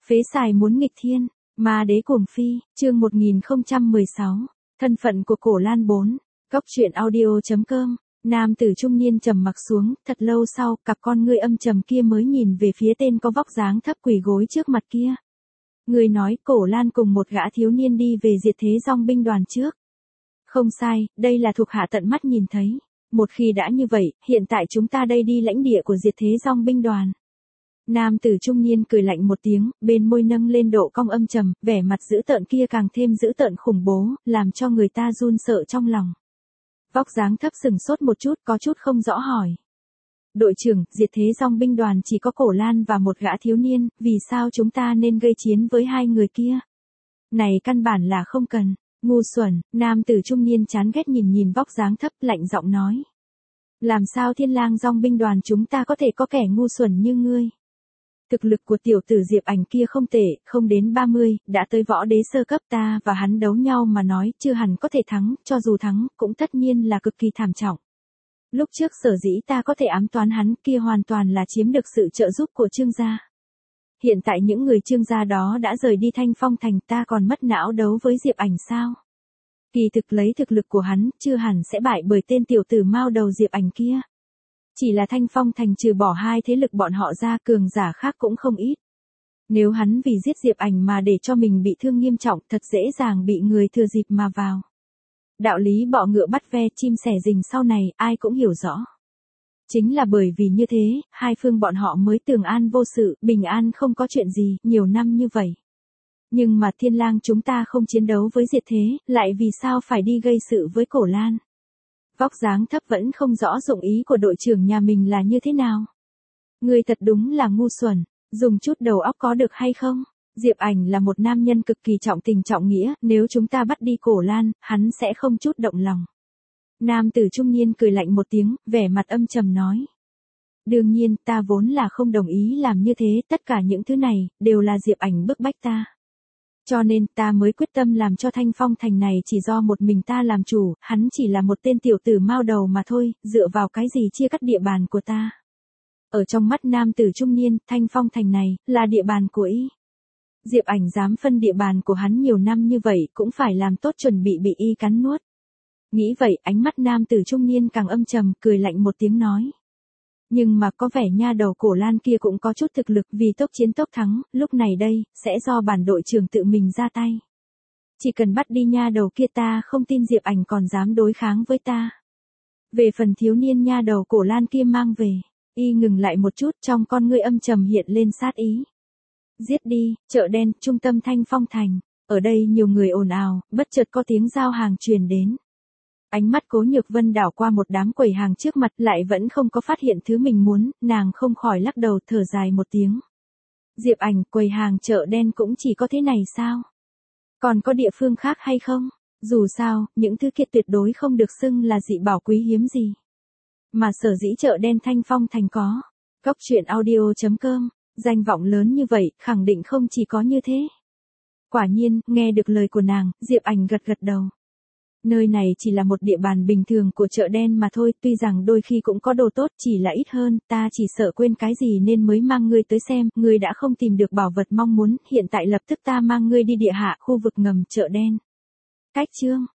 Phế xài muốn nghịch thiên, ma đế cuồng phi, chương 1016, thân phận của Cổ Lan 4, Cốc truyện audio.com. Nam tử trung niên trầm mặc xuống, thật lâu sau, cặp con ngươi âm trầm kia mới nhìn về phía tên có vóc dáng thấp quỳ gối trước mặt kia. Người nói Cổ Lan cùng một gã thiếu niên đi về diệt thế dòng binh đoàn trước. Không sai, đây là thuộc hạ tận mắt nhìn thấy. Một khi đã như vậy, hiện tại chúng ta đây đi lãnh địa của diệt thế dòng binh đoàn. Nam tử trung niên cười lạnh một tiếng, bên môi nâng lên độ cong âm trầm, vẻ mặt dữ tợn kia càng thêm dữ tợn khủng bố, làm cho người ta run sợ trong lòng. Vóc dáng thấp sừng sốt một chút, có chút không rõ hỏi. Đội trưởng, diệt thế dòng binh đoàn chỉ có Cổ Lan và một gã thiếu niên, vì sao chúng ta nên gây chiến với hai người kia? Này căn bản là không cần. Ngu xuẩn, nam tử trung niên chán ghét nhìn vóc dáng thấp, lạnh giọng nói. Làm sao Thiên Lang dòng binh đoàn chúng ta có thể có kẻ ngu xuẩn như ngươi? Thực lực của tiểu tử Diệp Ảnh kia không tệ, không đến 30, đã tới võ đế sơ cấp, ta và hắn đấu nhau mà nói, chưa hẳn có thể thắng, cho dù thắng, cũng tất nhiên là cực kỳ thảm trọng. Lúc trước sở dĩ ta có thể ám toán hắn kia hoàn toàn là chiếm được sự trợ giúp của Trương gia. Hiện tại những người Trương gia đó đã rời đi Thanh Phong thành, ta còn mất não đấu với Diệp Ảnh sao? Kỳ thực lấy thực lực của hắn, chưa hẳn sẽ bại bởi tên tiểu tử mao đầu Diệp Ảnh kia. Chỉ là Thanh Phong thành trừ bỏ hai thế lực bọn họ ra, cường giả khác cũng không ít. Nếu hắn vì giết Diệp Ảnh mà để cho mình bị thương nghiêm trọng, thật dễ dàng bị người thừa dịp mà vào. Đạo lý bọ ngựa bắt ve, chim sẻ rình sau này, ai cũng hiểu rõ. Chính là bởi vì như thế, hai phương bọn họ mới tường an vô sự, bình an không có chuyện gì, nhiều năm như vậy. Nhưng mà Thiên Lang chúng ta không chiến đấu với diệt thế, lại vì sao phải đi gây sự với Cổ Lan? Vóc dáng thấp vẫn không rõ dụng ý của đội trưởng nhà mình là như thế nào. Người thật đúng là ngu xuẩn, dùng chút đầu óc có được hay không? Diệp Ảnh là một nam nhân cực kỳ trọng tình trọng nghĩa, nếu chúng ta bắt đi Cổ Lan, hắn sẽ không chút động lòng. Nam tử trung niên cười lạnh một tiếng, vẻ mặt âm trầm nói. Đương nhiên, ta vốn là không đồng ý làm như thế, tất cả những thứ này, đều là Diệp Ảnh bức bách ta. Cho nên, ta mới quyết tâm làm cho Thanh Phong thành này chỉ do một mình ta làm chủ, hắn chỉ là một tên tiểu tử mao đầu mà thôi, dựa vào cái gì chia cắt địa bàn của ta. Ở trong mắt nam tử trung niên, Thanh Phong thành này, là địa bàn của y. Diệp Ảnh dám phân địa bàn của hắn nhiều năm như vậy, cũng phải làm tốt chuẩn bị y cắn nuốt. Nghĩ vậy, ánh mắt nam tử trung niên càng âm trầm, cười lạnh một tiếng nói. Nhưng mà có vẻ nha đầu Cổ Lan kia cũng có chút thực lực, vì tốc chiến tốc thắng, lúc này đây, sẽ do bản đội trưởng tự mình ra tay. Chỉ cần bắt đi nha đầu kia, ta không tin Diệp Ảnh còn dám đối kháng với ta. Về phần thiếu niên nha đầu Cổ Lan kia mang về, y ngừng lại một chút, trong con ngươi âm trầm hiện lên sát ý. Giết đi, chợ đen, trung tâm Thanh Phong thành, ở đây nhiều người ồn ào, bất chợt có tiếng giao hàng truyền đến. Ánh mắt Cố Nhược Vân đảo qua một đám quầy hàng trước mặt, lại vẫn không có phát hiện thứ mình muốn, nàng không khỏi lắc đầu thở dài một tiếng. Diệp Ảnh, quầy hàng chợ đen cũng chỉ có thế này sao? Còn có địa phương khác hay không? Dù sao, những thứ kia tuyệt đối không được xưng là dị bảo quý hiếm gì. Mà sở dĩ chợ đen Thanh Phong thành có. Cốc truyện audio.com, danh vọng lớn như vậy, khẳng định không chỉ có như thế. Quả nhiên, nghe được lời của nàng, Diệp Ảnh gật đầu. Nơi này chỉ là một địa bàn bình thường của chợ đen mà thôi, tuy rằng đôi khi cũng có đồ tốt, chỉ là ít hơn, ta chỉ sợ quên cái gì nên mới mang ngươi tới xem, ngươi đã không tìm được bảo vật mong muốn, hiện tại lập tức ta mang ngươi đi địa hạ, khu vực ngầm chợ đen. Cách chương